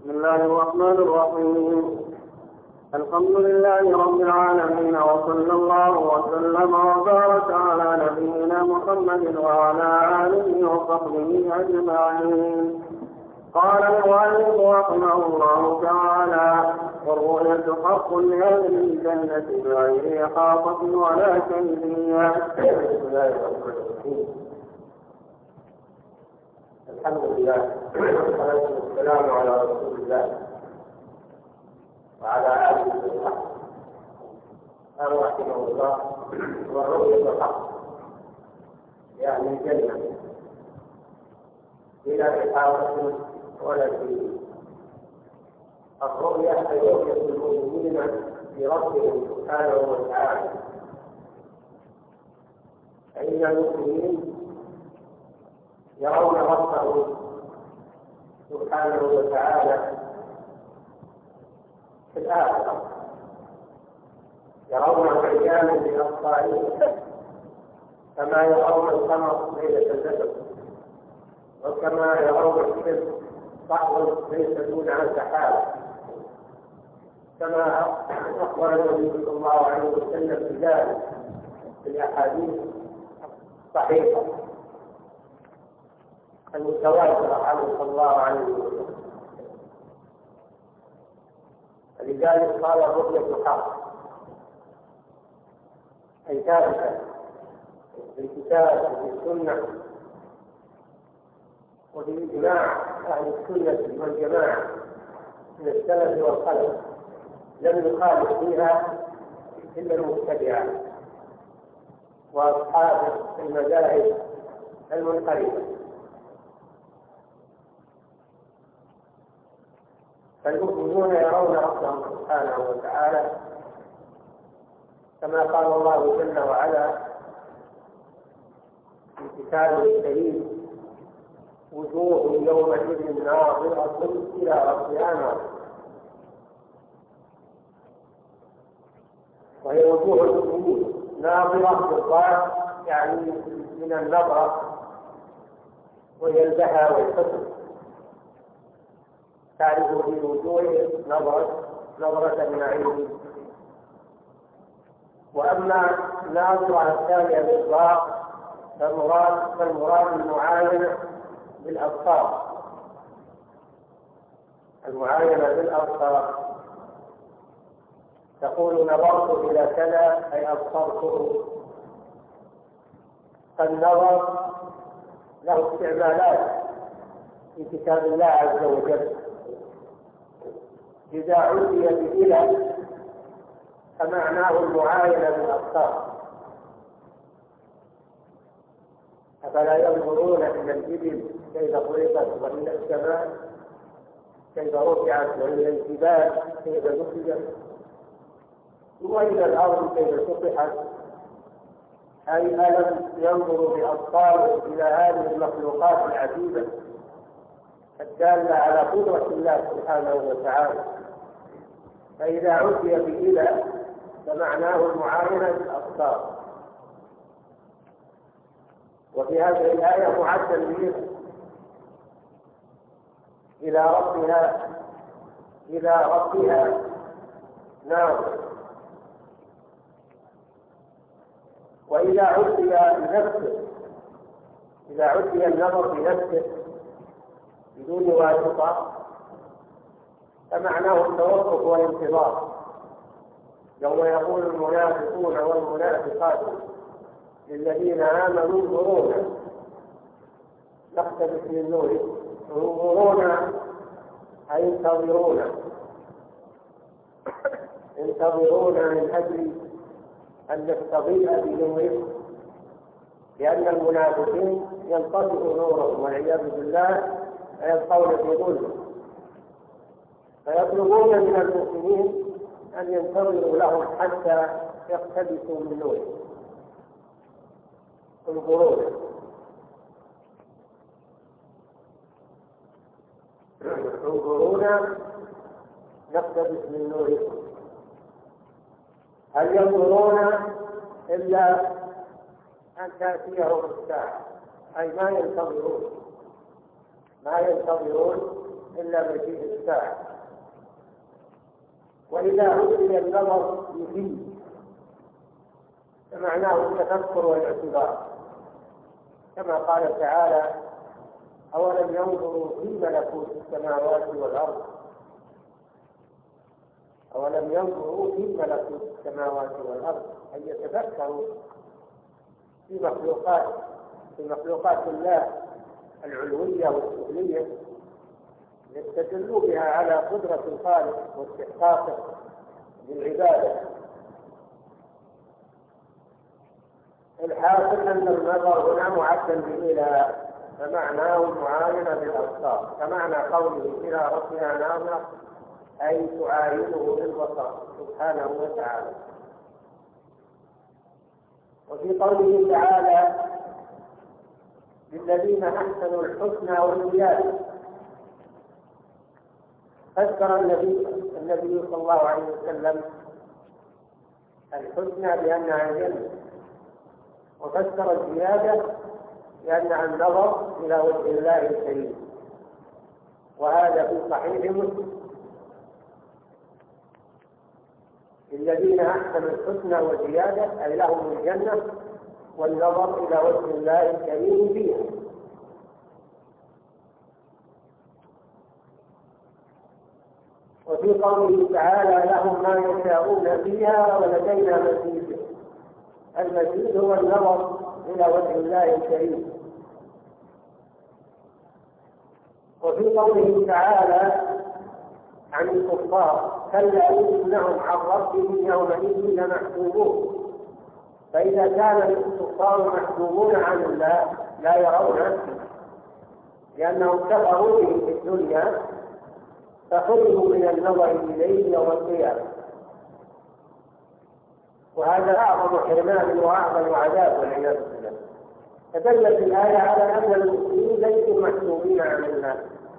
بسم الله الرحمن الرحيم. الحمد لله رب العالمين، وصلى الله وسلم وبارك على نبينا محمد وعلى آله وصحبه أجمعين. قال المؤلف رحمه الله تعالى: والرؤية حق لأهل الجنة بغير إحاطة ولا كيفية. بسم الله الرحمن الرحيم. الحمد لله والصلاة والسلام على رسول الله وعلى آله وصحبه. قال رحمه الله: والرؤية حق يعني الجنة بلا إحاطة ولا كيفية. الرؤية أي رؤية المؤمنين بربهم سبحانه وتعالى، فإن المؤمنين يرون ربه سبحانه وتعالى في الآخرة، يرونه عيانا بأبصارهم كما يرون القمر ليلة البدر، وكما يرون الشمس صحوا ليس دونها سحاب، كما أخبر النبي صلى الله عليه وسلم بذلك في الأحاديث الصحيحة المتواترة عنه صلى الله عليه وسلم. لذلك قال: الرؤية حق، أي ثابتة في الكتاب وفي السنة وبإجماع أهل السنة والجماعة من السلف والخلف، لم يخالف فيها إلا المبتدعة وأصحاب المذاهب المنحرفة. فالمؤمنون يرون ربهم سبحانه وتعالى كما قال الله جل وعلا في كتابه الكريم: وجوه يومئذ ناظرة إلى ربها ناظرة. وهي وجوه المؤمنين ناظرة بالضاد، يعني من النظرة وهي البهى والحسن، تعرف في وجوه نظرة النعيم. وأما الناظرة الثانية بالضاد فالمراد المعاينة بالأبصار، المعاينة بالأبصار، تقول: نظرت إلى كذا أي أبصرته. فالنظر له استعمالات في كتاب الله عز وجل. إذا عُدي بإلى فمعناه المعاينة بالأبصار. أفلا ينظرون إلى الإبل كيف خلقت، وإلى السماء كيف رفعت، وإلى الجبال كيف نصبت، وإلى الأرض كيف سطحت. أي ألم ينظروا بأبصارهم إلى هذه المخلوقات العجيبة الدالة على قدرة الله سبحانه وتعالى. فإذا عُدي بإلى فمعناه المعاينة بالأبصار. وفي هذه الآية معد إلى ربها ناظر. وإذا عُدي النظر بنفسه بدون واسطة فمعناه التوقف والانتظار. يوم يقول المنافقون والمنافقات للذين آمنوا انظرونا نقتبس من نوركم. انظرونا أي انتظرونا من أجل أن نستضيء بنوركم، لأن المنافقين ينطفئ نورهم والعياذ بالله ويبقون في ظلم، فيطلبون من المؤمنين أن ينتظروا لهم حتى يقتبسوا من نورهم. انظرونا نقتبس من نوركم. هل ينظرون إلا أن تأتيهم الساعة؟ أي ما ينتظرون إلا مجيء الساعة. وإذا أرسل النظر يفيد فمعناه التفكر والاعتبار، كما قال تعالى: أولم ينظروا في ملكوت السماوات والأرض، أولم ينظروا في ملكوت السماوات والأرض، أن يتفكروا في مخلوقات الله العلوية والسفلية، يستدلوا بها على قدرة الخالق واستحقاقه للعبادة. الحاصل أن النظر هنا معدل بإله، فمعناه المعاينة بالأبصار، كمعنى قوله: إلى ربنا ناظر، أي تعاينه بالبصر سبحانه وتعالى. وفي قوله تعالى: للذين أحسنوا الحسنى والزيادة، فسر النبي صلى الله عليه وسلم الحسنى بأنها الجنة، وفسر الزيادة بأنها النظر إلى وجه الله الكريم، وهذا في صحيح مسلم: الذين أحسنوا الحسنى والزيادة، أي لهم الجنة والنظر إلى وجه الله الكريم فيها. وفي قوله تعالى: لهم ما يشاءون فيها ولدينا مزيد، المزيد هو النظر إلى وجه الله الكريم. وفي قوله تعالى عن الكفار: كلا إنهم عن ربهم يومئذ لمحجوبون. فإذا كان الكفار محجوبون عن الله لا يرونه لأنهم كفروا به في الدنيا، فحرموا من النظر إليه يوم القيامة، وهذا أعظم حرمان وأعظم عذاب والعياذ بالله. فدلت الآية على أن المسلمين ليسوا محجوبين عن الله،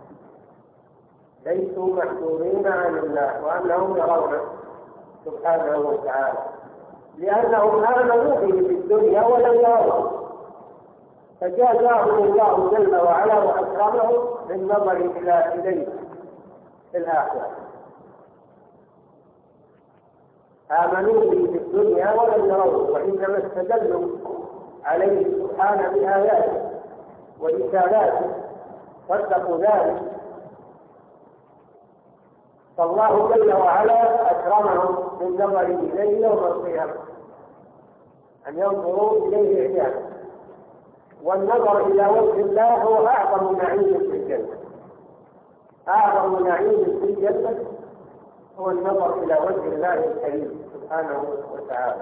ليسوا محجوبين عن الله، وأنهم يرونه سبحانه وتعالى، لأنهم آمنوا به في الدنيا ولم يروه، فجازاهم الله جل وعلا وأكرمهم بالنظر إليه في الآخرة. آمنوا به في الدنيا ولم يروه، وإنما استدلوا عليه سبحانه بآياته ورسالاته، صدقوا ذلك، فالله جل وعلا أكرمهم بالنظر إليه يوم القيامة، أن ينظروا إليه عيانا. والنظر إلى وجه الله هو أعظم نعيم في الجنة، أعظم نعيم في الجنة هو النظر إلى وجه الله الكريم سبحانه وتعالى.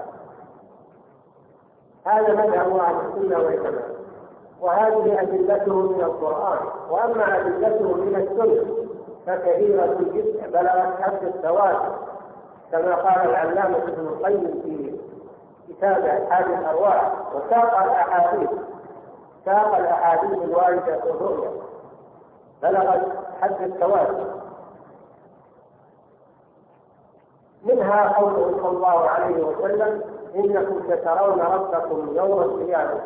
هذا مذهب أهل السنة والجماعة، وهذه أدلته من القرآن. وأما أدلته من السنة فكثيرة جدا، بلغت حد التواتر، كما قال العلامة ابن القيم في كتابه حاد الأرواح: وساق الأحاديث الواردة في الرؤيا بلغت حد التواتر. منها قوله صلى الله عليه وسلم: إنكم سترون ربكم يوم القيامة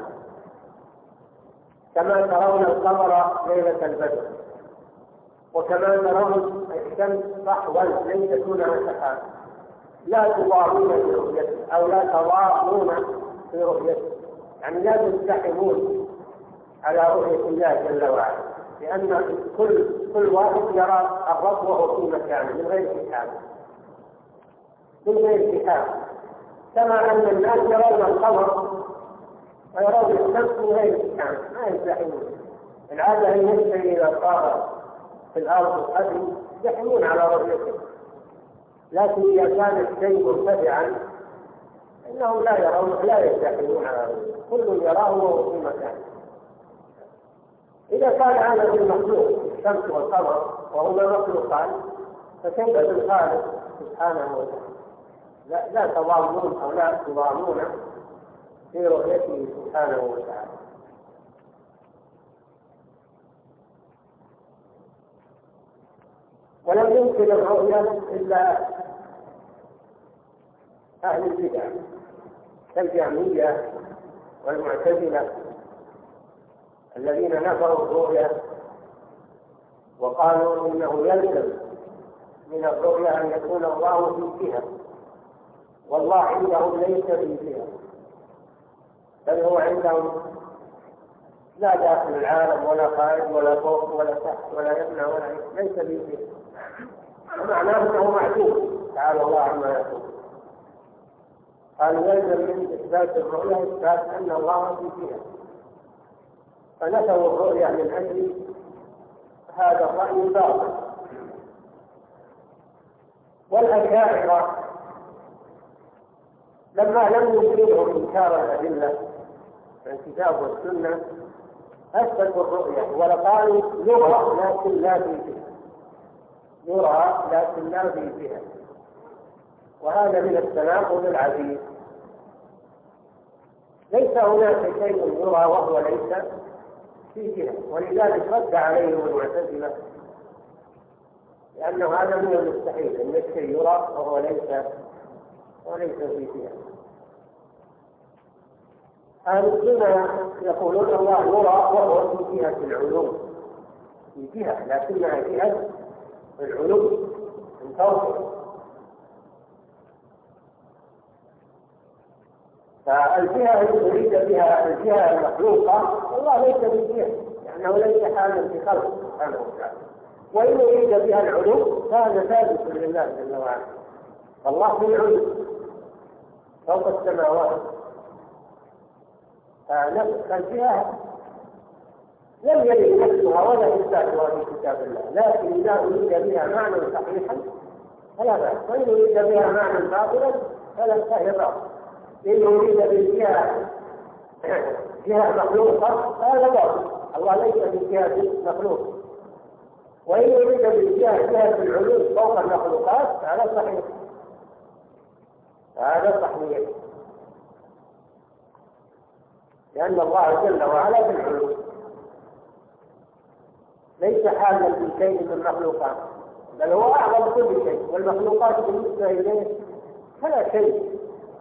كما ترون القمر ليلة البدر، وكما ترون الشمس صحوا ليس دونها سحاب، لا تضامون في رؤيته، أو لا تضامون في رؤيته، يعني لا تزدحمون على رؤية الله جل وعلا، لأن كل واحد يرى الرب وهو في مكانه من غير حساب، كما أن الناس يرون القمر ويرون الشمس من غير حساب، ما يزدحمون. العادة أن يشتري إذا صار في الأرض القدر يزدحمون على رؤيته، لكن إذا كان الشيء مرتفعا إنهم لا يزدحمون على رؤيته، كل يراه وهو في مكانه. إذا كان هذا المخلوق الشمس والقمر وهما مخلوقان، فكيف بالخالق سبحانه وتعالى؟ لا تضامون أو لا تضامون في رؤيته سبحانه وتعالى. ولم يمكن الرؤية إلا أهل البدع كالجهمية والمعتزلة الذين نفوا الرؤية وقالوا إنه يلزم من الرؤيا أن يكون الله في جهة، والله عندهم ليس في جهة، بل هو عندهم لا داخل العالم ولا خارج ولا فوق ولا تحت ولا يمنع ولا ليس في جهة، ومعناه أنه معدوم تعالى الله عما يقول. قالوا يلزم من إثبات الرؤيا إثبات أن الله في جهة، فنفوا الرؤيا من أجل هذا الرأي باطل. والأشاعرة لما لم يمكنهم إنكار الأدلة من الكتاب والسنة أثبتوا الرؤيا ولقالوا يرى لكن لا في جهة، يرى لكن لا في جهة، وهذا من التناقض العجيب. ليس هناك شيء يرى وهو ليس في جهة، ولذلك رد عليهم المعتزلة لأنه هذا من المستحيل أن الشيء يرى وهو ليس في جهة. أهل السنة يقولون الله يرى وهو في جهة العلوم، في جهة لكنها جهة العلوم من فوقه. فالجهة التي أريد بها الجهة المخلوقة الله ليس بجهة، لأنه ليس حالا في خلق سبحانه وتعالى، وإن أريد بها العلو فهذا ثابت لله جل وعلا، الله في العلو فوق السماوات. فالجهة لم يرد نفسها ولا إثباتها في كتاب الله، لكن إذا أريد بها معنى صحيحا فلا بأس، وإن أريد بها معنى باطلا فلا فهي باطل. إن أريد بالجهة جهة مخلوقة فهذا باطل، الله ليس بالجهة مخلوق. وإن أريد بالجهة جهة العلو فوق المخلوقات فهذا صحيح، هذا صحيح، لأن الله جل وعلا بالعلو ليس حالا في شيء من المخلوقات، بل هو أعظم كل شيء، والمخلوقات بالنسبة إليه فلا شيء.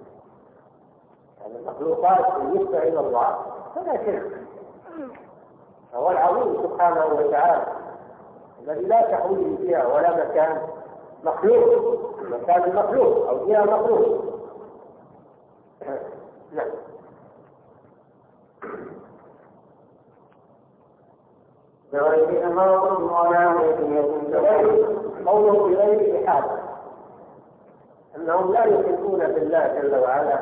المخلوقات بالنسبة إلى الله فلا شيء، هو العظيم سبحانه وتعالى الذي لا تحويه جهة ولا مكان مخلوق، مكان مخلوق أو جهة مخلوق. نعم. بغير أمر ولا قوله بغير إحاطة، أنهم لا يحيطون بالله جل وعلا،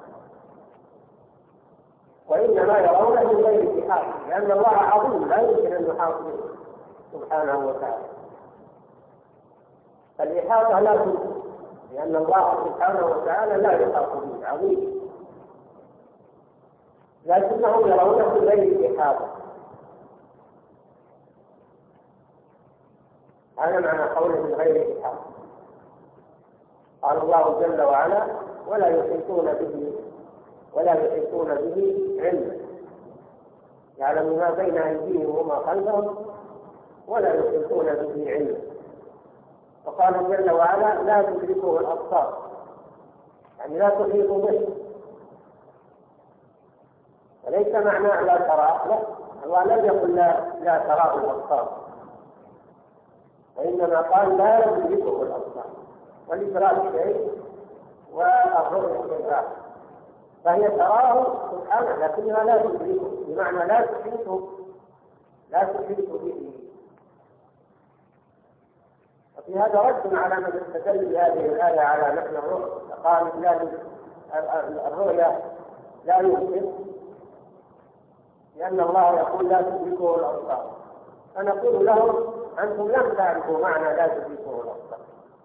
وإنما يرونه من غير إحاطة، لأن الله عظيم لا يمكن أن يحاط به سبحانه وتعالى. الإحاطة لا تمكن، لأن الله سبحانه وتعالى لا يحاط به، عظيم، لكنهم يرونه من غير إحاطة. هذا معنى قوله من غير إحاطة. قال الله جل وعلا ولا يحيطون به علما، يعلم ما بين أيديهم وما خلفهم ولا يحيطون به علما. وقال جل وعلا لا تدركه الأبصار، يعني لا تحيط به، وليس معناه لا ترى، لا، الله لم يقل لا تراه الأبصار، وإنما قال لا تدركه الأبصار، والإدراك شيء والرؤية شيء آخر، فهي تراه سبحانه لكنها لا تدركه، بمعنى لا تحيط به. وفي هذا رد على من استدل بهذه الآية على نحن الرؤيا، قال الرؤيا لا يمكن لأن الله يقول لا تدركه الأبصار، فنقول لهم أنتم لم تعرفوا معنى لا تدركه الأبصار.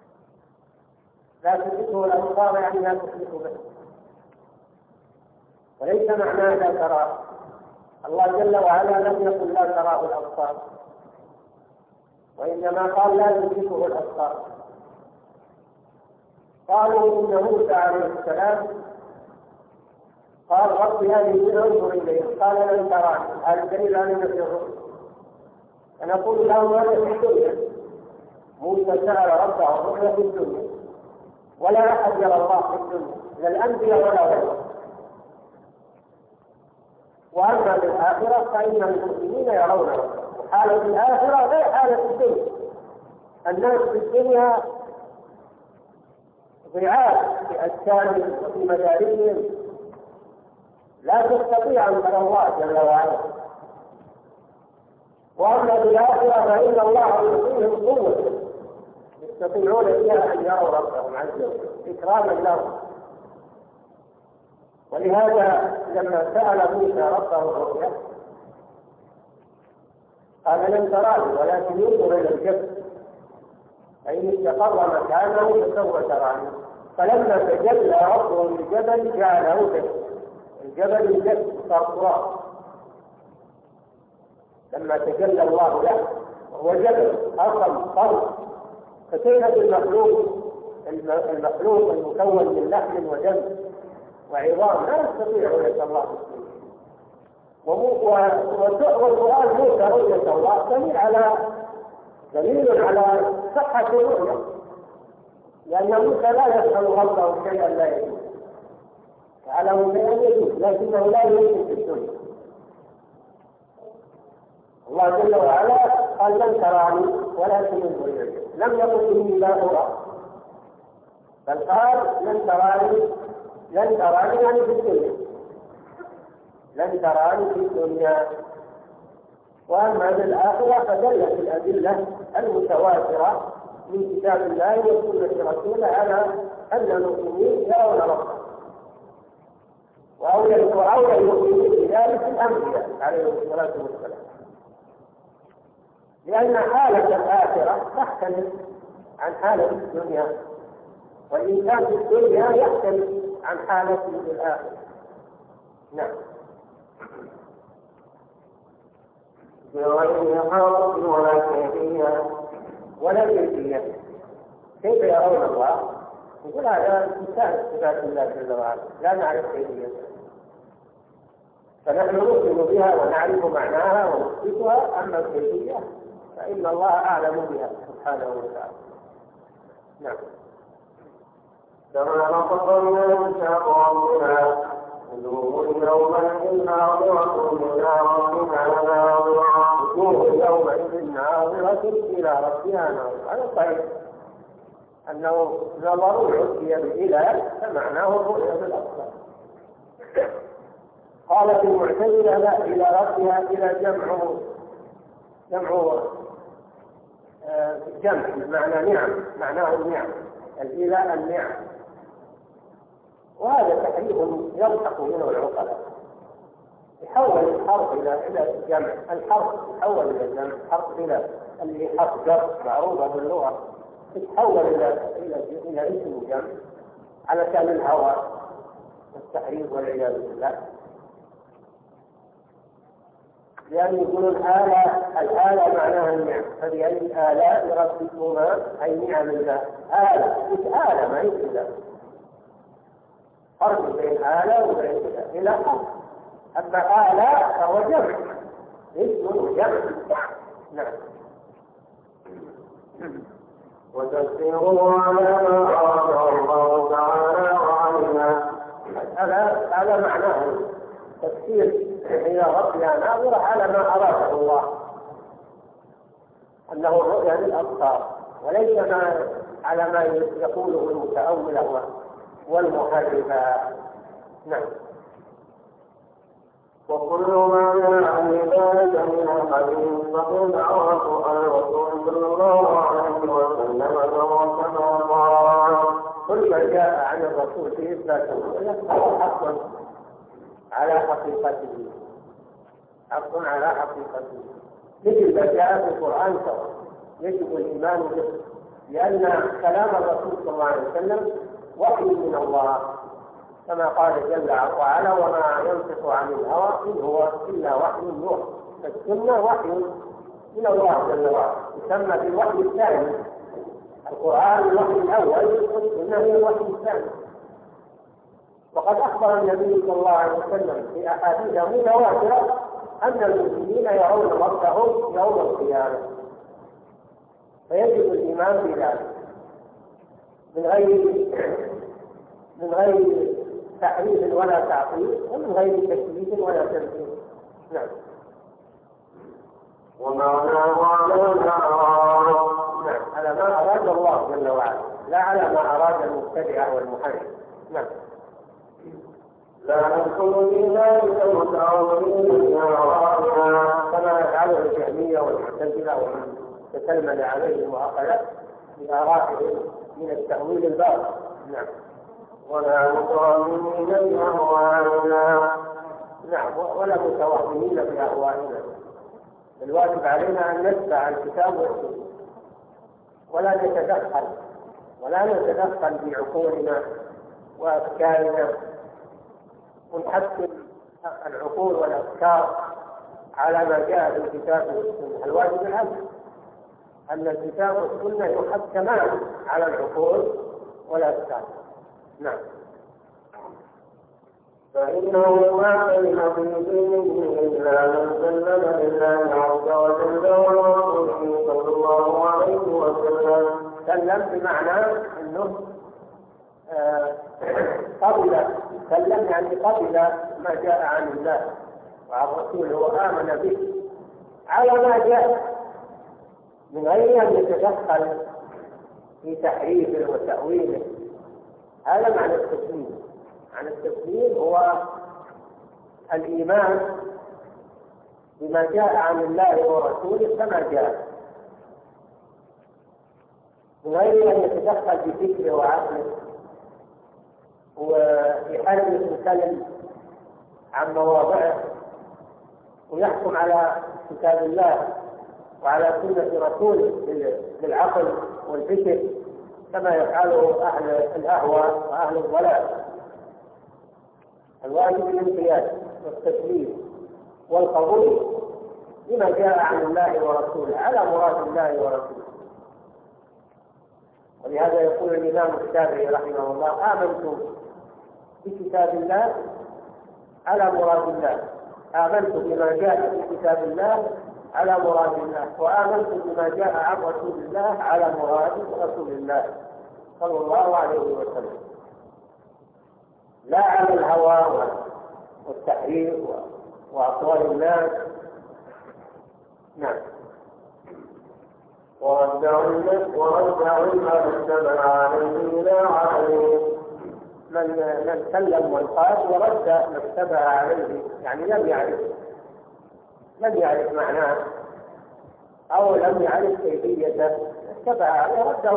لا تدركه الأبصار يعني لا تحيط به، وليس معناه لا تراه. الله جل وعلا لم يقل لا تراه الأبصار، وإنما قال لا تدركه الأبصار. قالوا إن موسى عليه السلام قال رب هذه انظر إليه، قال لن تراني، هذا دليل على نفي الرؤيا. فنقول لهم هذا في الدنيا، موسى سأل ربه الرؤيا في الدنيا، ولا أحد يرى الله في الدنيا، لا الأنبياء ولا غيرهم. وأما بالآخرة فإن المؤمنين يرون ربهم، وحالة الآخرة غير حالة الدنيا. الدنيا. الناس في الدنيا ضعاف في أجسامهم وفي مدارسهم، لا تستطيع أن ترى الله جل وعلا. وأما بالآخرة فإن الله يعطيهم قوة يستطيعون بها أن يروا ربهم عز وجل إكراما لهم. ولهذا لما سأل موسى ربه الرؤيا قال لن تراني ولكن انظر إلى الجبل فإن استقر مكانه فسوف تراني. فلما تجلى ربه للجبل جعله دكا، الجبل الجبل صار تراب. لما تجلى الله له وهو جبل أصل صلب، فكيف بالمخلوق المكون من لحم ودم وعظام لا يستطيع رؤية الله والقرآن موسى رؤية الله دليل على صحة الرؤية، لأن موسى لا يفهم ربه شيئا لا يجوز، يعلم شيئا يجوز لكنه لا يجوز في الدنيا. الله جل وعلا قال لن تراني ولكن انظر إلي، لم يقل إني لا أرى، بل قال لن تراني يعني في الدنيا، لن تراني في الدنيا. وأما بالآخرة فدلت الأدلة المتواترة من كتاب الله وسنة رسوله على أن المؤمنين يرون ربهم، وأولى المؤمنين بذلك الأنبياء عليهم الصلاة والسلام، لأن حالة الآخرة تختلف عن حالة الدنيا، والإنسان في الدنيا يختلف عن حالته في الآخرة. نعم. بغير حرف ولا كيفية ولا كيفية. كيف يرون الله؟ يقول هذا انتهت صفات الله جل وعلا، لا نعرف كيفيتها، فنحن نؤمن بها ونعرف معناها ونثبتها، أما الكيفية فإن الله أعلم بها سبحانه وتعالى. نعم. كما نطقنا ميثاق ربنا وجوه يومئذ ناظرة إلى ربها ناظرة، وجوه يومئذ ناظرة إلى ربها ناظرة. هذا صحيح أنه نظر عدي بالإله فمعناه الرؤية بالأبصار. قالت المعتزلة لا، إلى ربها إلى جمع معنى نعم، معناه النعم، الإله النعم، وهذا تحريف يضحك منه العقلاء. يحول الحرف إلى الجمع، الحرف يحول إلى الجمع، حرف اللي حرف جر معروفة باللغة يتحول إلى اسم الجمع علشان الهوى والتحريف والعياذ بالله. لأن يقولون الآلة معناها النعم، فبأي آلاء ربكما أي نعم الله. آلة ما هي إله، فرق بين آلة وبين إله. أما آلاء فهو جمع، اسم جمع. نعم. وتسيروا على ما أراد الله تعالى وعلينا. هذا معناه تفسير إلى ربنا ناظرة على ما أراده الله، أنه الرؤيا للأبصار وليس على ما يقوله المتأولة والمحرفة. نعم. وكل ما جاء عن ذلك من الحديث فقد عرفه الرسول صلى الله عليه وسلم كما قال. كل ما جاء عن الرسول في إثبات الرؤيا فهو حق على حقيقته، حق على حقيقته، مثل ما جاء في القرآن سواء يجب الإيمان به، لأن كلام الرسول صلى الله عليه وسلم وحي من الله، كما قال جل وعلا وما ينطق عن الهوى إن هو إلا وحي يوحى. فالسنة وحي من الله جل وعلا، يسمى بالوحي الثاني. القرآن الوحي الأول، والسنة هي الوحي الثاني. وقد أخبر النبي صلى الله عليه وسلم في أحاديث متواترة أن المسلمين يرون ربهم يوم القيامة، فيجب الإيمان بذلك من غير تحريف ولا تعطيل، ومن غير تكليف ولا تمثيل. نعم. ومعناه على على ما أراد المبتدعة والمحرف. نعم. لا ندخل في ذلك متعوذين كما يفعله الجهمية والمعتزلة ومن تتلمذ عليهم وأخذ بآرائهم من التأويل الباطل. نعم. ولا متوهمين بأهوائنا. نعم، ولا متوهمين بأهوائنا. الواجب علينا أن نتبع الكتاب والسنة ولا نتدخل بعقولنا وأفكارنا ونحكم العقول والأفكار على ما جاء في الكتاب والسنة. الواجب العكس، أن الكتاب والسنة يحكمان على العقول والأفكار. نعم. فإنه ما سلم في دينه إلا من سلم لله عز وجل ورسوله صلى الله عليه وسلم. سلم بمعنى أنه قبل، سلم يعني قبل ما جاء عن الله وعن رسوله وآمن به على ما جاء من غير أن يتدخل في تحريفه وتأويله. هذا معنى التسليم. معنى التسليم هو الإيمان بما جاء عن الله ورسوله كما جاء من غير أن يتدخل بفكره وعقله ويحرف الكلم عن مواضعه ويحكم على كتاب الله وعلى سنة رسوله بالعقل والفكر كما يفعله أهل الأهواء وأهل الضلال. الواجب الانقياد والتسليم والقبول لما جاء عن الله ورسوله على مراد الله ورسوله. ولهذا يقول الإمام الشافعي رحمه الله: آمنت بكتاب الله على مراد الله، آمنت بما جاء في كتاب الله على مراد الله، وآمنت بما جاء عن رسول الله على مراد رسول الله صلى الله عليه وسلم، لا على الهوى والتحريف وأقوال الناس. نعم. ورجعوا ما اتبع عليه لا عليه. من سلم وانقاد ورد ما اتبع عليه، يعني لم يعرف معناه أو لم يعرف كيفيته، اتبع عليه رده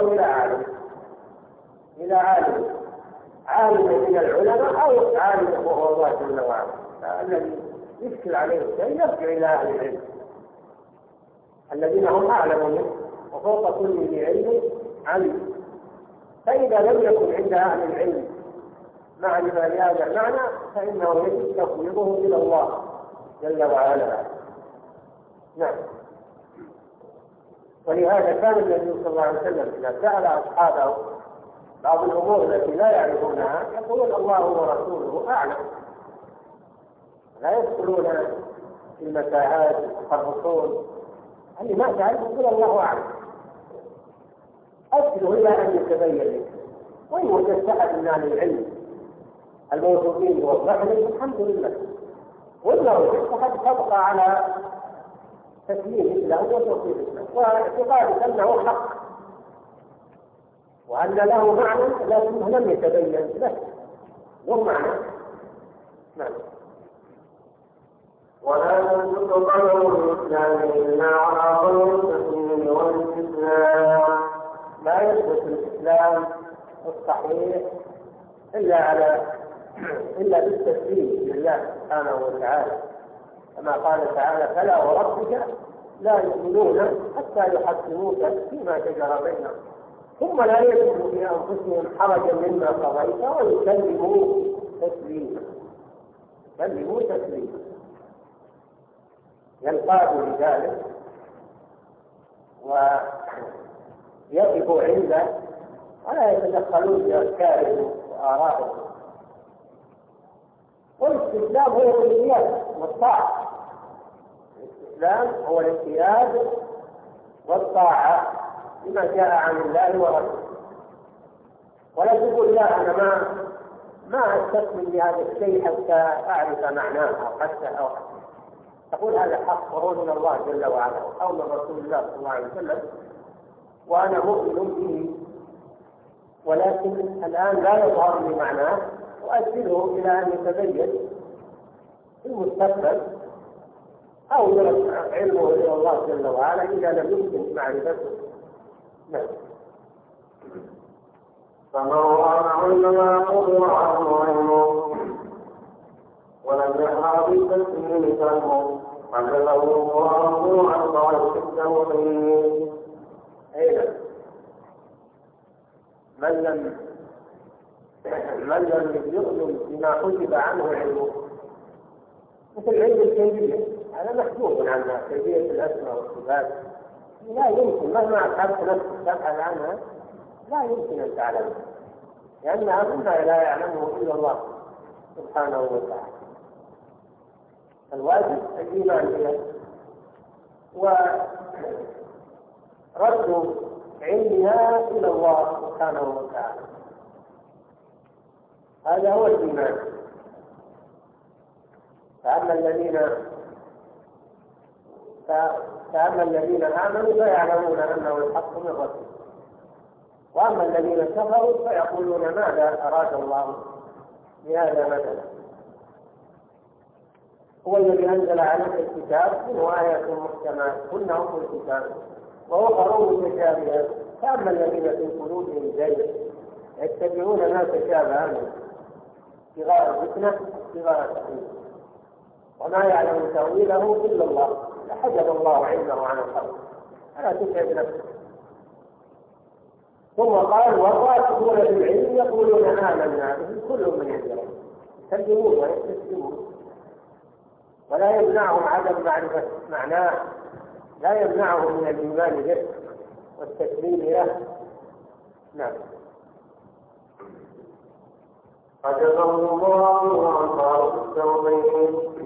إلى عالم من العلماء أو عالم وهو الله جل وعلا. الذي يشكل عليه الشيء يرجع إلى أهل العلم الذين هم أعلم منه وفوق كل ذي علم علم. فإذا لم يكن عند أهل العلم معرفة لهذا المعنى فإنه يجب تفويضه إلى الله جل وعلا. نعم. ولهذا كان النبي صلى الله عليه وسلم إذا سأل أصحابه بعض الأمور التي لا يعرفونها يقولون الله ورسوله أعلم، لا يدخلون في المتاهات والرسول. اللي ما تعرف يقول الله أعلم، أسأله إلى أن يتبين لك. وإن وجدت أحد من أهل العلم الموجودين يوضح لك الحمد لله، وإلا وجدت فقد تبقى على تسليم له وتوصيل له واعتقادك أنه حق وأن له معنى لكنه لم يتبين له معنى. نعم. ولا يثبت قدر الإسلام إلا على غير التسليم والاستسلام. لا يثبت الإسلام الصحيح إلا بالتسليم لله سبحانه وتعالى، كما قال تعالى: فلا وربك لا يؤمنون حتى يحكموك فيما شجر بينهم ثم لا يجدوا في أنفسهم حرجا مما قضيت ويسلموا تسليما. ينقاد لذلك ويقف عنده ولا يتدخلون بأفكارهم وآرائهم. والاستسلام هو الانقياد والطاعة. الاستسلام هو الانقياد والطاعة لما جاء عن الله ورسوله. ولا تقول: لا أنا ما أستسلم لهذا الشيء حتى أعرف معناه أو حتى تقول هذا حق وهو من الله جل وعلا أو من رسول الله صلى الله عليه وسلم وأنا مؤمن به ولكن الآن لا يظهر لي معناه، وأجله إلى أن يتبين في المستقبل أو يرجع علمه إلى الله جل وعلا إذا لم يمكن معرفته. نعم. فمن علم ما قدر عنه علمه ولم يقع بالتسليم فهمه عجله الله عن طريق التوحيد. أيضا من لم يؤمن بما حجب عنه علمه، مثل علم الكيفية، هذا محجوب عنها، كيفية الأسماء والصفات لا يمكن مهما أبحثت نفسك تبحث عنها لا يمكن أن تعلمها، لأنها مما لا يعلمه إلا الله سبحانه وتعالى. الواجب الإيمان بها ورد علمها إلى الله سبحانه وتعالى، هذا هو الإيمان. فأما الذين آمنوا فيعلمون أنه الحق من ربهم، وأما الذين كفروا فيقولون ماذا أراد الله بهذا مثلا. هو الذي أنزل عليك الكتاب منه آيات محكمات هن أم الكتاب وأخر متشابهات، فأما الذين في قلوبهم زيغ يتبعون ما تشابه منه ابتغاء الفتنة ابتغاء التأويل وما يعلم تأويله إلا الله، حجب الله علمه عن الخلق، ألا تتعب نفسك. ثم قال والراسخون في العلم يقولون آمنا به كل من عند ربهم، يسلمون ويستسلمون، ولا يمنعهم عدم معرفة معناه، لا يمنعهم من الإيمان به والتسليم له. نعم. عجبه الله عن طريق التوحيد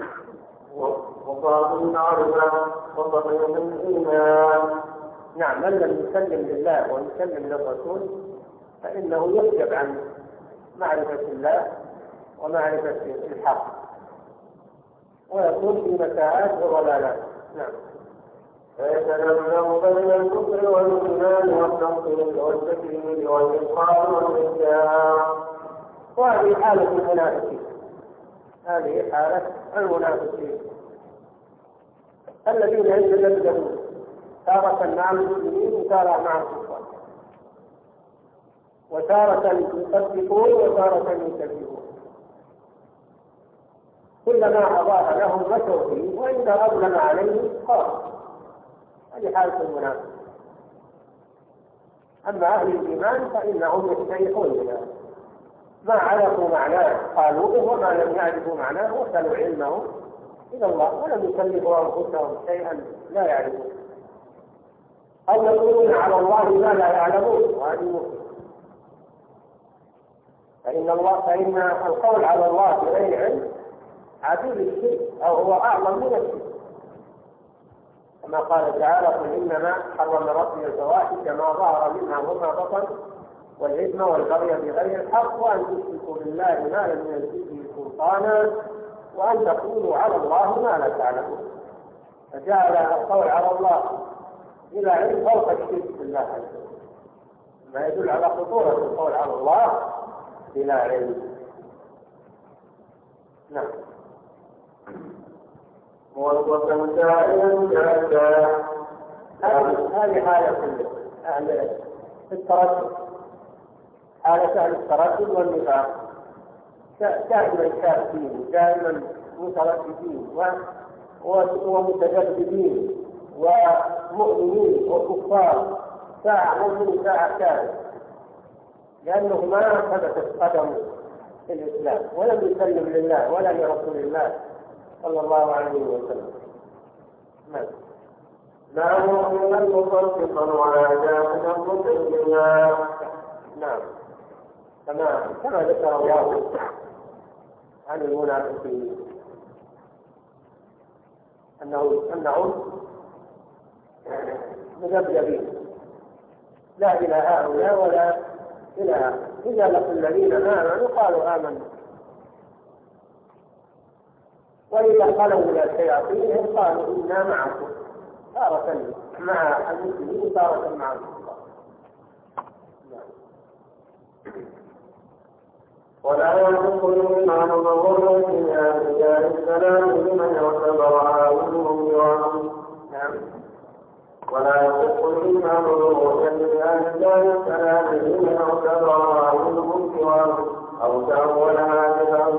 وقال المعرفة وتقييم الإيمان. نعم، من لم يسلم لله ويسلم للرسول فإنه يحجب عن معرفة الله ومعرفة الحق ويكون في متاهات وضلالات. نعم. فيتنزل بين الكفر والإيمان والتنقيل والتكليل والإنقاذ والإنكار. وهذه حالة المنافقين، هذه حالة المنافقين الذين يتذبذبون تارة مع المسلمين وتارة مع الكفار، وتارة يصدقون وتارة يكذبون، كلما أضاف لهم مشوا فيه وإذا أظلم عليه قال. هذه حالة المنافق. أما أهل الإيمان فإنهم يستريحون بها، ما عرفوا معناه قالوا به وما لم يعرفوا معناه وصلوا علمه إلى الله ولم يكلفوا أنفسهم شيئا لا يعرفون، أو يقولون على الله ما لا يعلمون، وهذه مشكلة. فإن القول على الله بغير علم عديد الشرك أو هو أعظم من الشرك، كما قال تعالى قل إنما حرم ربي الفواحش ما ظهر منها وما بطن والإثم والبغي بغير الحق وأن تشركوا بالله ما لم ينزل به سلطانا وأن تقولوا على الله ما لا تعلمون. فجعل القول على الله إلى علم فوق الشرك بالله عز وجل، ما يدل على خطورة القول على الله بلا علم. نعم. موظفا سائلا كذا. هذه حالة أهل التردد، حالة أهل التردد والنفاق، دائما شاكين دائما مترددين ومتجددين ومؤمنين وكفار ساعة مؤمن ساعة كافر، لأنه ما ثبتت قدمه في الإسلام ولم يسلم لله ولا لرسول الله صلى الله عليه وسلم. لا مؤمنا مصدقا ولا جاهلا متكلا. نعم، كما ذكر الله عن المنافقين أنهم مذبذبين لا إلى هؤلاء ولا إلى هؤلاء، إذا لقوا الذين آمنوا قالوا آمنا، وإذا خلوا إلى شياطينهم قالوا إنا معكم، تارة مع المسلمين تارة مع الكفار. ولا يحق الإيمان بغرة أهل دار السلام لمن اعتبر عاونهم بوعظ. نعم. ولا يحق الإيمان بغرة أهل دار السلام لمن اعتبر عاونهم بوعظ أو تأولها ببعض.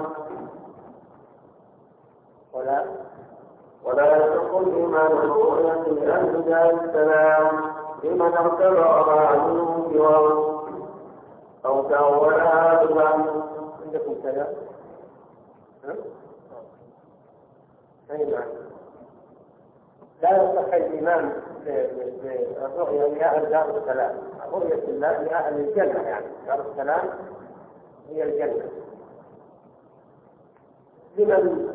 ولا يحق الإيمان بغرة أهل دار السلام لمن اعتبر عاونهم بوعظ أو تأولها ببعض. عندكم كذا؟ أي نعم. لا يصح الإيمان بالرؤية لأهل دار السلام، رؤية الله لأهل الجنة، يعني دار السلام هي الجنة لمن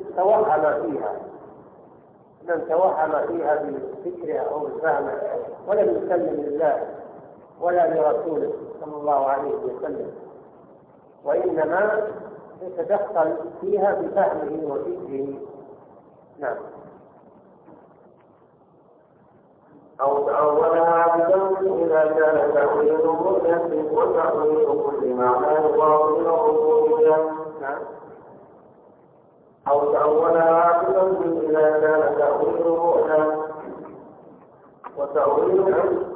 توهم فيها بفكرها أو بفهمها ولم يسلم لله ولا لرسوله صلى الله عليه وسلم، وإنما يتدخل فيها بفهمه وفكره. نعم. أو تأولها بذنب إذا كان تأويل الرؤية وتأويل كل معنى باطل الربوبية. نعم. أو تأولها بذنب إذا كان تأويل الرؤية وتأويل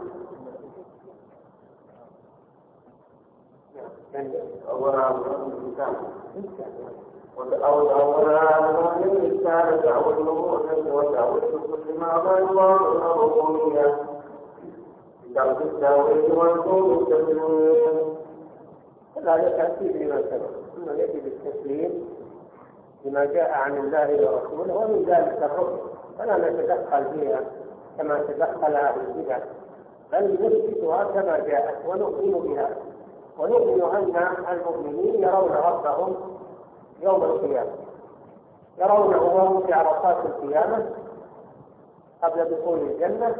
أولها بذنب الإنسان أو تأولها بذنب الإنسان تأويل الرؤية وتأويل كل معنى باطل الربوبية بترك التأويل والكون التسليم. هذا تأكيد لما سبق أنه يأتي بالتسليم لما جاء عن الله ورسوله، ومن ذلك الرؤيا فلا نتدخل فيها كما تدخل أهل البدع، بل نثبتها كما جاءت ونؤمن بها، ونؤمن أن المؤمنين يرون ربهم يوم القيامة، يرونه وهم في عرصات القيامة قبل دخول الجنة،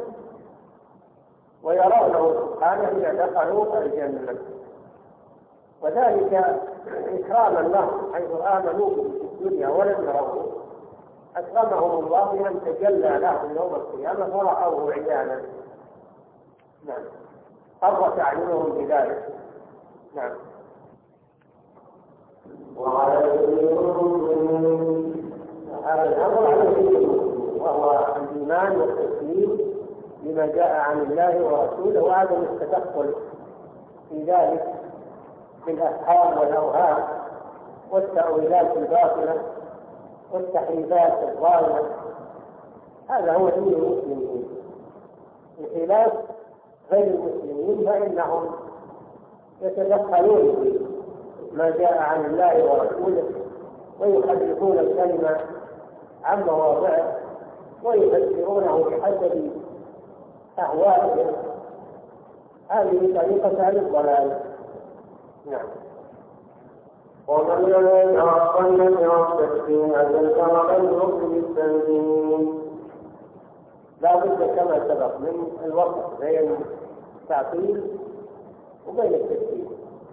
ويرونه سبحانه إذا دخلوا الجنة، وذلك إكراما لهم حيث آمنوا به في الدنيا ولم يروه، أكرمهم الله بأن تجلى لهم يوم القيامة فرأوه عيانا. نعم. قرت أعينهم بذلك. نعم. هذا الأمر عليه وهو الإيمان والتسليم لما جاء عن الله ورسوله، وعدم التدخل في ذلك بالأفهام والأوهام والتأويلات الباطلة والتحريفات الظالمة. هذا هو دين المسلمين، بخلاف غير المسلمين فإنهم يتدخلون في ما جاء عن الله ورسوله ويحرفون الكلمة عن مواضعه ويفسرونه بحسب أهوائهم. هذه طريقة أهل الضلال. نعم. ومن لم يعقل التسليم أجل الركن التنزيل. لا بد كما سبق من الوقت بين التعطيل وبين التسليم،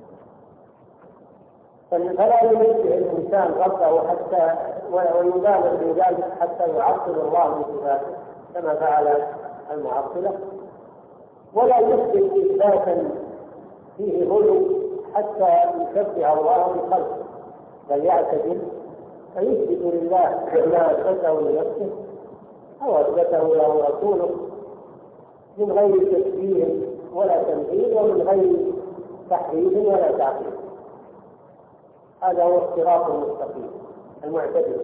فلا ينزه الإنسان ربه حتى ويبالغ في ذلك حتى يعطل الله بصفاته كما فعل المعطلة، ولا يثبت إثباتا فيه غلو حتى يشبه الله بخلقه، بل يعتدل فيثبت لله ما أثبته لنفسه أو أثبته له رسوله من غير تشبيه ولا تمثيل ومن غير تحريف ولا تعطيل. هذا هو الصراط المستقيم المعتدل.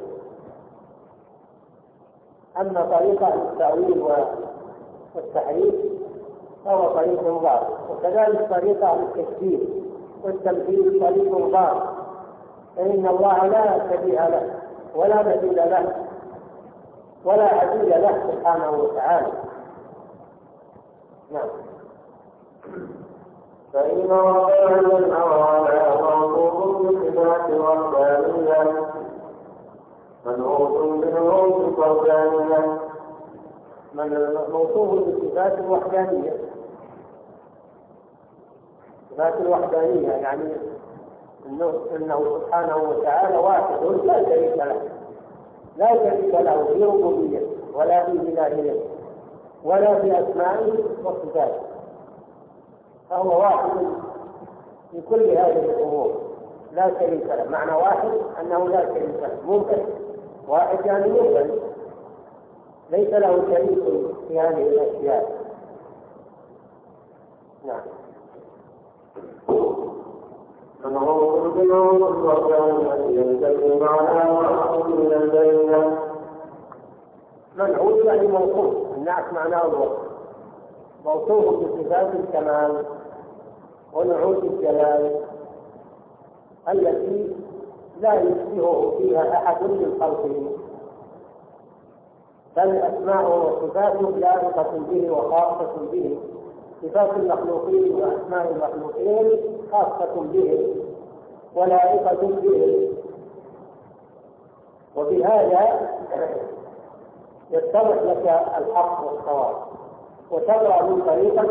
أما طريقة التأويل والتحريف فهو طريق ضار، وكذلك طريقة التشبيه والتمثيل طريق ضار، فإن الله لا شبيه له ولا مثيل له ولا عديل له سبحانه وتعالى. نعم. فإن ربنا الأوعى موصوف بصفات وحدانية منعوت بالروح فردانية. من موصوف بصفات الوحدانية، صفات الوحدانية يعني إنه سبحانه وتعالى واحد لا شريك له، لا شريك له في ربوبيته ولا في إلهيته ولا في أسمائه وصفاته، فهو واحد في كل هذه الأمور لا شريك له. معنى واحد أنه لا شريك له، منفرد. واحد يعني منفرد، ليس له شريك في هذه الأشياء. نعم. منعوت يعني موصوف، النعت معناه الوصف، موصوف بصفات الكمال ونعوت الجلال التي لا يشبهه فيها أحد من خلقه، بل أسماءه وصفاته لائقة به وخاصة به. صفات المخلوقين وأسماء المخلوقين خاصة به ولائقة به. وبهذا يتضح لك الحق والصواب، وتبرأ من طريقة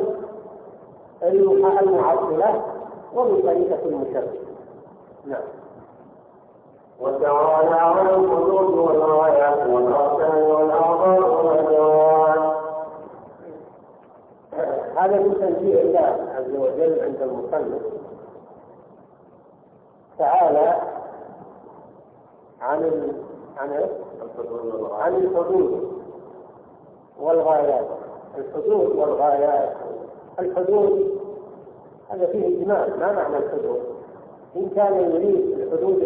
المعطلة ومن طريقة المشبه. نعم. وتعالى عن الحدود والغايات والأركان والأعضاء والأدوات. هذا من تنزيه الله عز وجل عند المصنف تعالى عن الحدود والغايات. الحدود والغايات، الحدود هذا فيه إجمال. ما معنى الحدود؟ إن كان يريد الحدود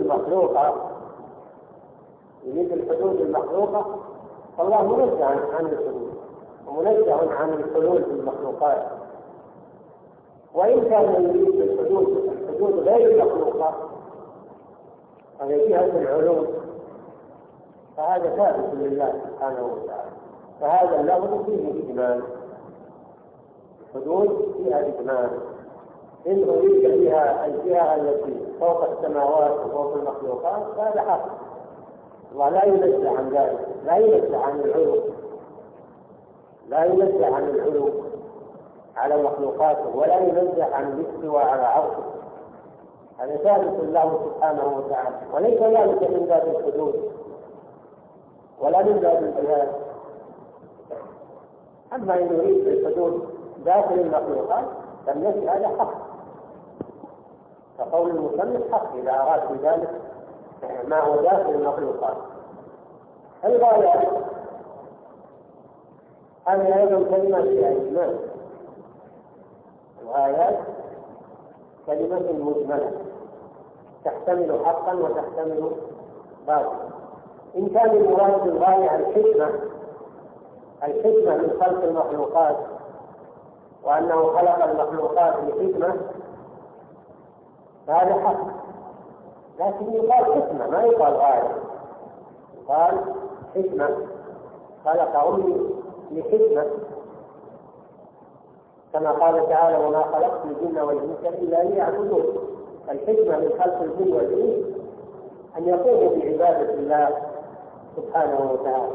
المخلوقة فالله منزه عن الحدود ومنزه عن الحلول في المخلوقات. وإن كان يريد الحدود غير المخلوقة وهي جهة العلوم فهذا ثابت لله سبحانه وتعالى. فهذا اللفظ فيه إجمال، الحدود فيها إجمال. إن أريد بها الجهة التي فوق السماوات وفوق المخلوقات فهذا حق. الله لا ينزه عن ذلك، لا ينزه عن العلو على مخلوقاته، ولا ينزه عن الاستواء على عرشه. هذا ثابت الله سبحانه وتعالى، وليس ذلك من باب الحدود ولا من باب الجهاد. أما إن يريد الحدود داخل المخلوقات فالنفي هذا حق، فقول المصنف حق إذا أراد بذلك ما هو داخل المخلوقات. الغايات هذه أيضا كلمة فيها إجمال. الغايات كلمة مجملة تحتمل حقا وتحتمل باطلا. إن كان المراد بالغاية الحكمة من خلق المخلوقات وأنه خلق المخلوقات لحكمة فهذا حق، لكن يقال حكمة ما يقال غاية، يقال حكمة. خلقهم لحكمة كما قال تعالى وما خلقت الجن والإنس إلا ليعبدون. الحكمة من خلق الجن والإنس أن يقوموا بعبادة الله سبحانه وتعالى.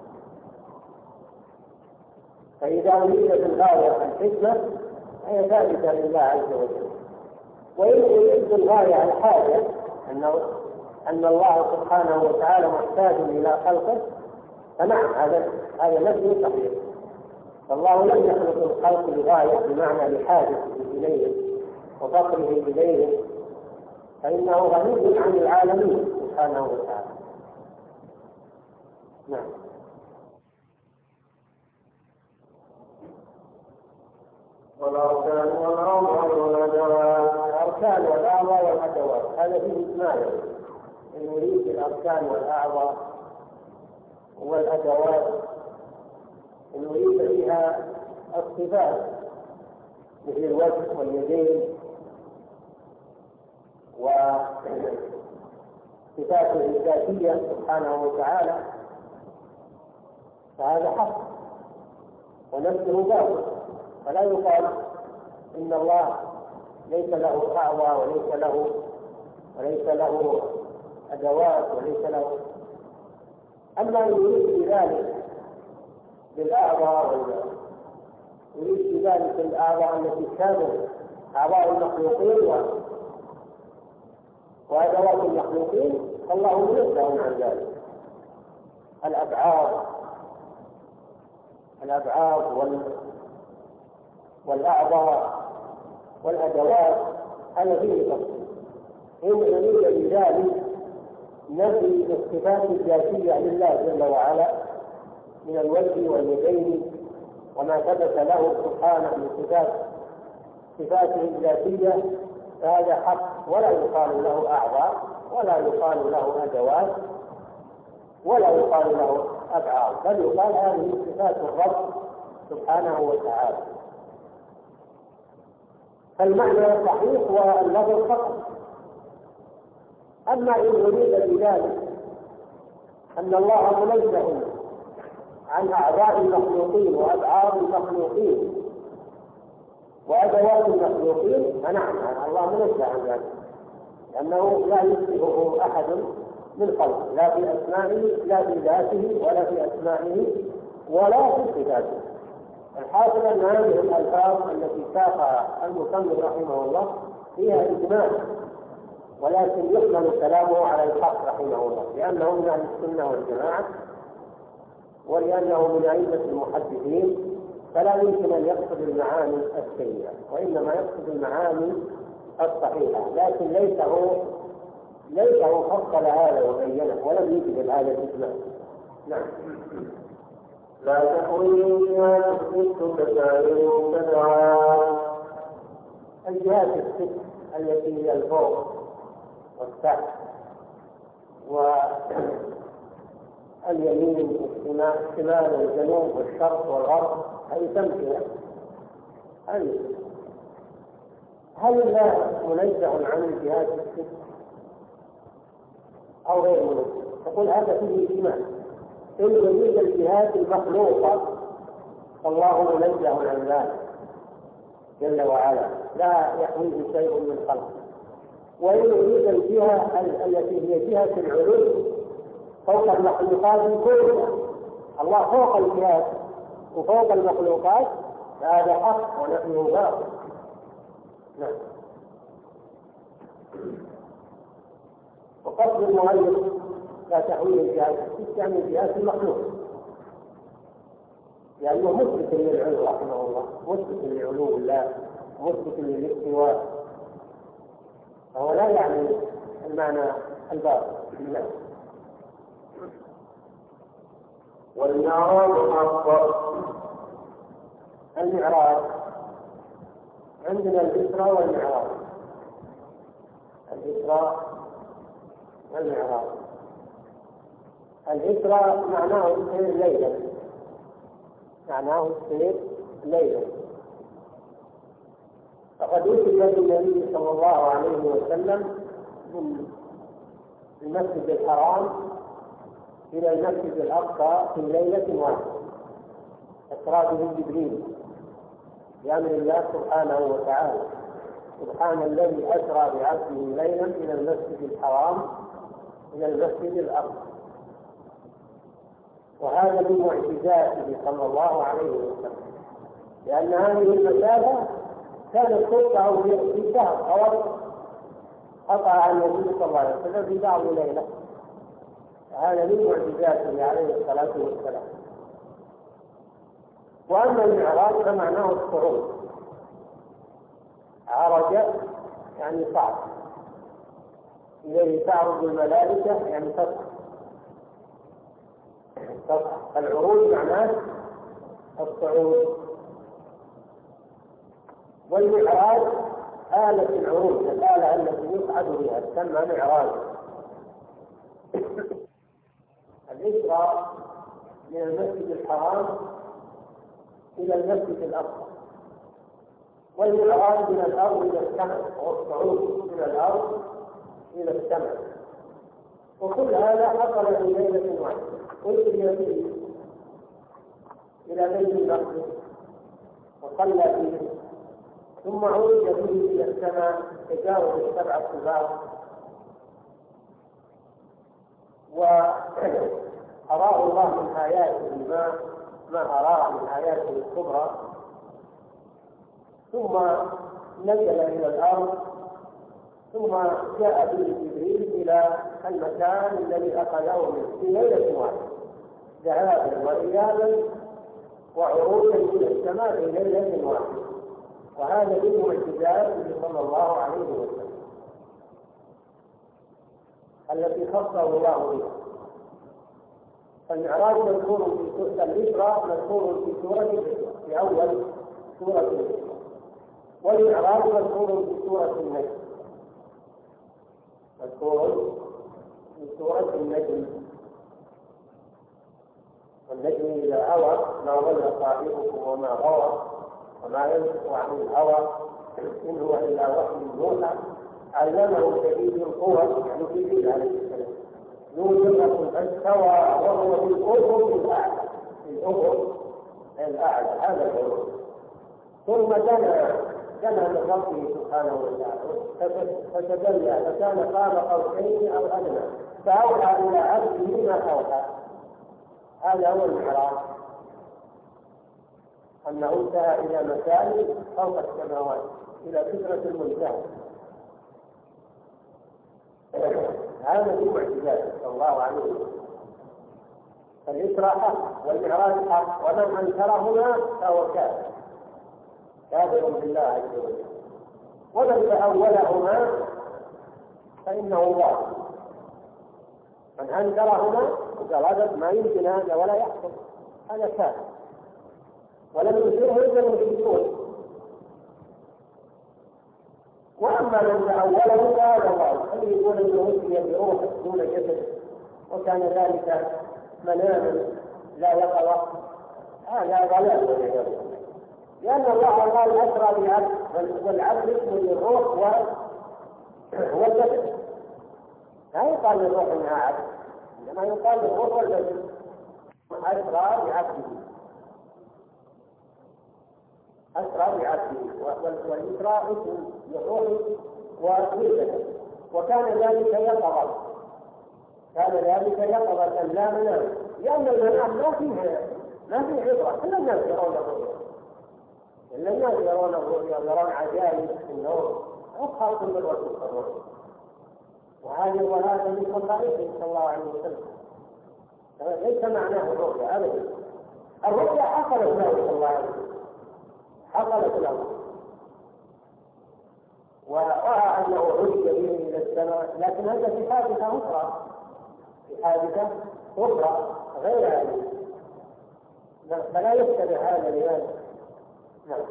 فإذا أريدت الغاية الحكمة هي ثابتة لله عز وجل. وإن أريد الغاية الحاجة أن الله سبحانه وتعالى محتاج إلى خلقه فنعم هذا نفي صحيح. فالله لم يخلق الخلق لغاية بمعنى لحاجته إليه وفقره إليه، فإنه غني عن العالمين سبحانه وتعالى. نعم. والأركان والأعضاء والأدوات. الأركان والأعضاء والأدوات هذا فيه إجمال. إن يريد الأركان والأعضاء والأدوات إن يريد فيها الصفات مثل الوجه واليدين وصفاته الذاتية سبحانه وتعالى فهذا حق ونفسه باطل. فلا يقال إن الله ليس له أعضاء وليس له أدوات وليس له. أما يريد بذلك بالأعضاء يريد بذلك الأعضاء التي كانت أعضاء المخلوقين وأدوات المخلوقين فالله منزه عن ذلك. الأبعاد والأعضاء والأدوات هذا فيه تفصيل. إن أريد بذلك نفي الصفات الذاتية لله جل وعلا من الوجه واليدين وما ثبت له سبحانه من صفاته الذاتية، فهذا حق، ولا يقال له أعضاء ولا يقال له أدوات ولا يقال له أفعال، بل يقال هذه صفات الرب سبحانه وتعالى. فالمعنى صحيح واللفظ فقط. أما إن أريد بذلك أن الله منزه عن أعضاء المخلوقين وأفعال المخلوقين وأدوات المخلوقين، فنعم الله منزه عن ذلك، لأنه لا يشبهه أحد من خلقه، لا في أسمائه لا في ذاته ولا في أسمائه ولا في صفاته. الحاصل أن هذه الألفاظ التي ساقها المصنف رحمه الله فيها إجماع، ولكن يحمل كلامه على الحق رحمه الله، لأنه من أهل السنة والجماعة ولأنه من أئمة المحدثين، فلا يمكن أن يقصد المعاني السيئة، وإنما يقصد المعاني الصحيحة، لكن ليس هو فصل هذا وبينه ولم يجد هذا الإجماع. نعم. لا تحويل فيها تثبت كسائر تدعى. الجهات الست التي هي الفوق والتحت واليمين والشمال والجنوب والشرق والغرب، هذه تمشي. هل الله منزه عن الجهات الست أو غير منزه؟ تقول هذا فيه إجماع. إن يريد الجهات المخلوقة فالله منزه عن ذلك جل وعلا، لا يحويه شيء من خلقه. وإن يريد الجهة التي هي جهة العلو فوق المخلوقات كلها، الله فوق الجهات وفوق المخلوقات، فهذا حق ونحن باطل. نعم. وقصد المؤلف لا تحويل الجهات يعني الجهات المخلوق، لأنه مثبت للعلو رحمه الله، مثبت لعلو الله، مثبت للاستواء، فهو لا يعني المعنى الباطل. والمعراج حق. المعراج عندنا الإسراء والمعراج، الإسراء والمعراج. الإسراء معناه السير ليلا، معناه السير ليلا، فقد أتي بالنبي صلى الله عليه وسلم من المسجد الحرام إلى المسجد الأقصى في ليلة واحدة، أسرى به جبريل بأمر الله سبحانه وتعالى. سبحان الذي أسرى بعبده ليلا إلى المسجد الحرام إلى المسجد الأقصى. وهذا من معجزاته صلى الله عليه وسلم، لأن هذه المسافة كانت تقطع في شهر أو قطع النبي صلى الله عليه وسلم في بعض ليلة. هذا من معجزاته عليه الصلاة والسلام. وأما المعراج فمعناه الصعود، عرج يعني صعد، إليه تعرض الملائكة يعني تصعد. العروج معناه الصعود، والمعراج آلة العروج، الآلة التي يصعد بها تسمى معراج. الإسراء من المسجد الحرام إلى المسجد الأقصى، والمعراج من الأرض إلى السماء، والصعود من الأرض إلى السماء. وكل هذا حصل في ليلة واحدة. أسري به إلى بيت المقدس وصلى فيه، ثم عرج به إلى السماء تجاوز السبع الطباق، وأراه الله من آياته ما أراه من آياته الكبرى، ثم نزل إلى الأرض، ثم جاء به جبريل إلى المكان الذي أخذه منه في ليلة واحدة، ذهابا وإيابا وعروجا إلى السماء في ليلة واحدة. وهذا من معجزات صلى الله عليه وسلم التي خصه الله بها. فالمعراج مذكور في سورة الإسراء، مذكور في سورة الإسراء في أول سورة الإسراء، والمعراج مذكور في سورة النجم، مذكور في سورة النجم. والنجم إذا هوى ما ضل صاحبكم وما غوى وما ينطق عن الهوى إن هو إلا وحي يوحى علمه شديد القوى، يعني جبريل عليه السلام، ذو مرة فاستوى وهو في الأفق الأعلى، في الأفق الأعلى، هذا الأفق. ثم دنا من ربه سبحانه وتعالى فتدلى فكان قاب قوسين أو أدنى فأوحى إلى عبده ما أوحى. هذا هو المعراج، أنه انتهى إلى مكان فوق السماوات، إلى سدرة المنتهى. هذا من معجزاته صلى الله عليه وسلم. فالإسراء حق والمعراج حق، ومن أنكرهما فهو كافر بالله عز وجل، ومن تأولهما فإنه ضال. من أنكرهما وقال هذا ما يمكن هذا ولا يحصل، هذا كافر، ولم ينكره إلا المشركون. واما من تاوله فهذا الله الذي يقول انه وفي بروح دون جسد وكان ذلك مناما لا يقظه، هذا ضلال والعياذ بالله. لان الله قال اسرى بعبد، والعبد اسم للروح والجسد، لا يقال للروح انها عبد، انما يقال للروح والجسد. اسرى بعبده، أسرى بعبده، والإسراء اسم للروح والجسد، وكان ذلك يقظة، كان ذلك يقظة لا منام، لأن المنام ما فيه عبرة. كل الناس يرون الرؤيا، كل الناس يرون الرؤيا، يرون عجائب في النوم، أخاف من الرسول صلى الله عليه وسلم. وهذا من خصائصه صلى الله عليه وسلم، ليس معناه الرؤيا أبدا. الرؤيا حصلت له صلى الله عليه وسلم، حصلت له، ورأى أنه عرج به إلى السماء، لكن هذا في حادثة أخرى، في حادثة أخرى غير هذه، فلا يشتبه هذا لهذا. نعم.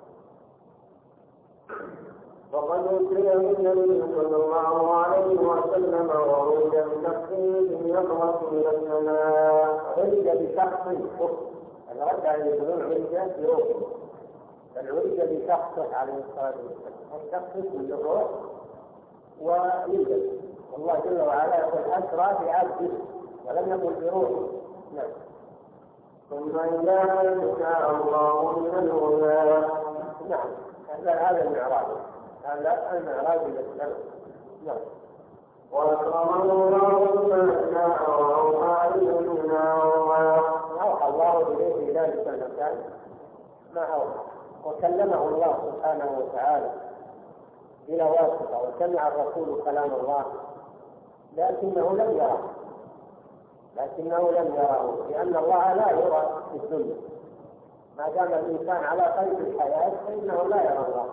وقد أتي النبي صلى الله عليه وسلم وعرج بنفسه يطرق إلى السماء، عرج بشخص الرد على يقولون عرج بروحه، بل عرج بشخصه عليه الصلاة والسلام، الشخص من الروح وللجسد. والله جل وعلا يقول أسرى بعبده ولم يقل بروحه. نعم. ثم إذا شاء الله من الهدى. نعم، هذا المعراج، هذا المعراج إلى السماء. نعم. وأكرم الله ما شاء وأوحى إلينا أوحى الله إليه في ذلك المكان ما أوحى، وكلمه الله سبحانه وتعالى بلا واسطة، وسمع الرسول كلام الله، لكنه لم يره، لأن الله لا يرى في الدنيا. ما دام الإنسان على قيد الحياة فإنه لا يرى الله،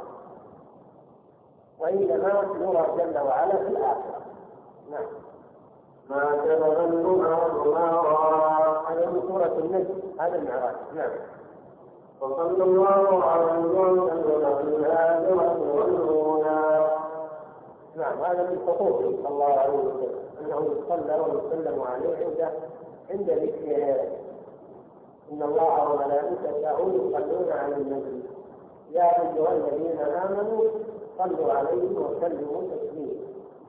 وإنما يرى جل وعلا في الآخرة. نعم. ما تبغى هذا من سورة النجم، هذا المعراج. نعم. وصلى الله عليه وسلم في الآخرة والأولى. نعم، هذا من حقوقه صلى الله عليه وسلم، أنه يصلى ويسلم عليه عند ذكره. إن الله وملائكته يصلون على النبي يا أيها الذين آمنوا صلوا عليه وسلموا تسليما.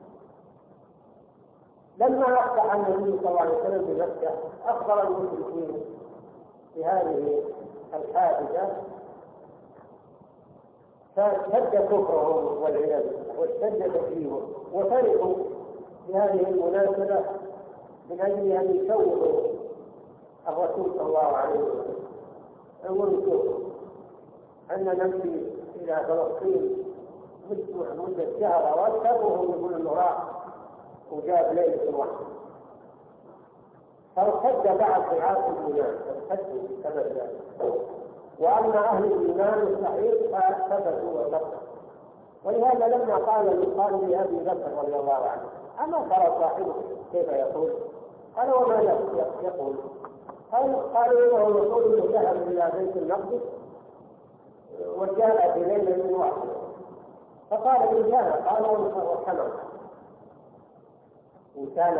لما أصبح النبي صلى الله عليه وسلم بمكة أخبر المشركين بهذه الحادثة، فاشتد كفرهم والعياذ بالله واشتد تكذيبهم، وفرحوا بهذه المناسبة من أجل أن يشوهوا الرسول صلى الله عليه وسلم. ونشوف أن نمشي إلى فلسطين مدة شهر وأكثر، وهم يقولون إنه راح وجاب ليلة واحدة، فارتد بعض ضعاف الإيمان، ارتدوا بسبب ذلك، وأما أهل الإيمان الصحيح فثبتوا وثبتوا. ولهذا لما قال لأبي بكر رضي الله عنه: أما ترى صاحبك كيف يقول؟ قال: وما يقول؟ قالوا: إنه يقول إنه ذهب إلى بيت المقدس وجاء في ليلة واحدة. فقال: إن كان قاله وحمل، إن كان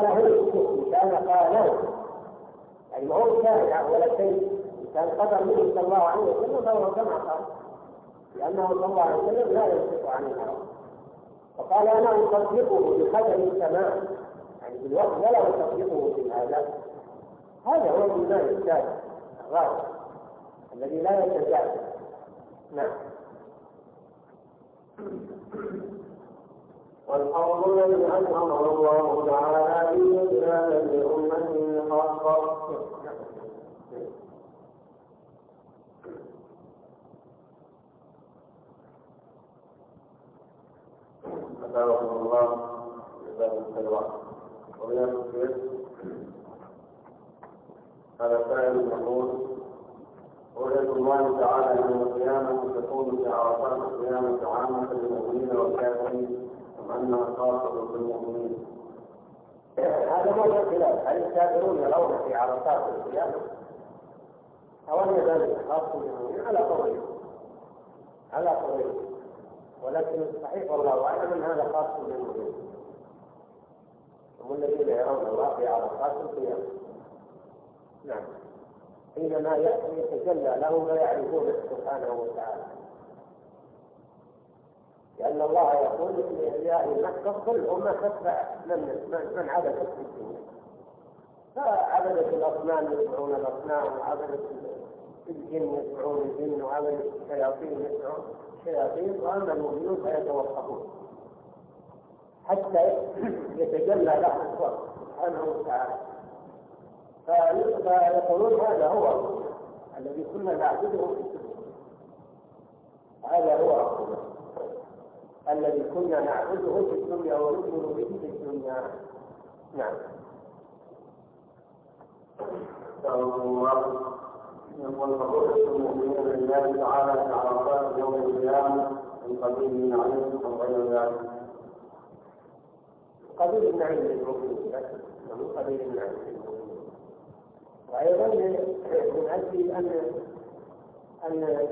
قاله يعني ما هو شارع ولا شيء، إن كان قدر منه صلى الله عليه وسلم فهو كما قال، لأنه صلى الله عليه وسلم لا ينطق عن الهوى. فقال: أنا أصدقه بخبر السماء، يعني بالوقت، ولا أصدقه في هذا. هذا هو الإيمان الثالث الرابع الذي لا يتجاوز. نعم. والحرب الذي أنعمه الله تعالى به إلى أمته خاصة. أسألكم الله بباب السلوى وبيان الخير. هذا سائل يقول: رؤية الله تعالى يوم القيامة تكون في عرفات القيامة عامة للمؤمنين والكافرين أم أنها خاصة بالمؤمنين؟ هذا موضوع خلاف، هل الكافرون يرون في عرفات القيامة أو أن ذلك خاص بالمؤمنين؟ على قولين، ولكن الصحيح والله أعلم أن هذا خاص بالمؤمنين، هم الذين يرون الله في عرفات القيامة. نعم، حينما يتجلى لهم ويعرفونه سبحانه وتعالى، لأن الله يقول لأهل مكة: قل هم تتبع من عبدت في الدنيا. فعبدت الأصنام يتبعون الأصنام، وعبدت الجن يتبعون الجن، وعبدت الشياطين يتبعون الشياطين، وأما المؤمنون فيتوقفون حتى يتجلى لهم الله سبحانه وتعالى. فيقولون: هذا هو الذي كنا نعبده في الدنيا، هذا هو ربنا الذي كنا نعبده في الدنيا ونؤمن به في الدنيا. نعم. يقول: فرؤية المؤمنين لله تعالى في عرفات يوم القيامة من قبيل النعيم أو غير ذلك؟ قبيل النعيم للمؤمنين، من قبيل النعيم للمؤمنين. وأيضا من أجل أن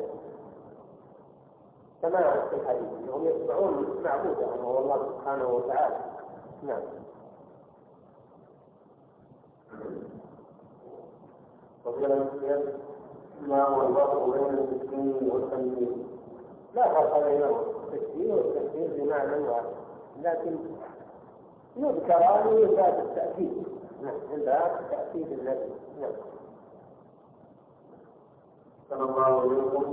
سماع في الحديث هم يسمعون معبودهم وهو الله سبحانه وتعالى. نعم. ما هو الفرق بين التسليم والتنفيذ؟ لا فرق بين التسليم والتنفيذ بمعنى واحد، لكن يذكران من باب التأكيد. نعم، من باب التأكيد الذي. نعم. صلى الله عليكم.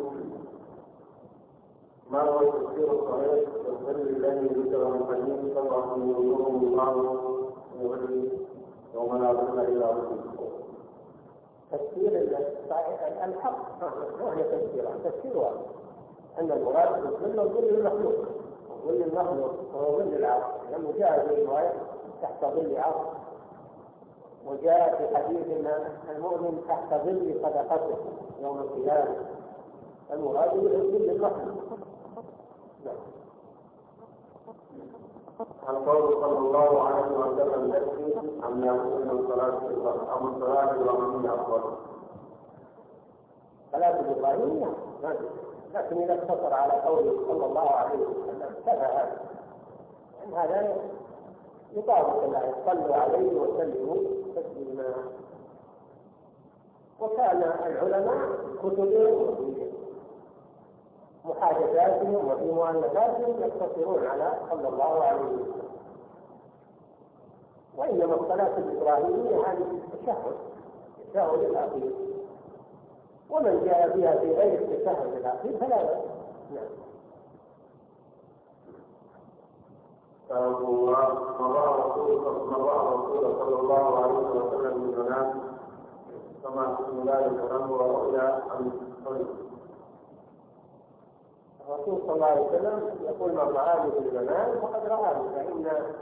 ما هو التفسير الصحيح للظل الذي ذكر المحدث صلى الله عليه وسلم الله يغني يوم لا ظل الا ظله؟ تفسير الصحيح الحق وهي تفسير واحد، ان المراد بالظل ظل المخلوق، وظل المخلوق هو ظل العرش، لانه جاء في روايه تحت ظل عرش، وجاء في حديث ان المؤمن تحت ظل صدقته يوم القيامه، المراد بالظل المخلوق. القول صلى الله عليه وسلم يكفي أم يكون الصلاة أم الصلاة الوقتية أفضل؟ صلاة الإبراهيمية، لكن إذا اقتصر على قوله صلى الله عليه وسلم كفى هذا، يعني هذا يطابق الله: صلوا عليه وسلموا تسليما. وكان العلماء كتبهم محادثاتهم وفي مؤلفاتهم يقتصرون على صلى الله عليه وسلم. وإنما الصلاة الإبراهيمية هذه التشهد الأخير، ومن جاء بها في غير التشهد الأخير فلا بأس. نعم. مضى رسول صلى الله عليه وسلم من المنام كما بسم الله الكلام ورؤيا عن الصلاه. الرسول صلى الله عليه وسلم يقول: من رآني في المنام فقد رآني، فإن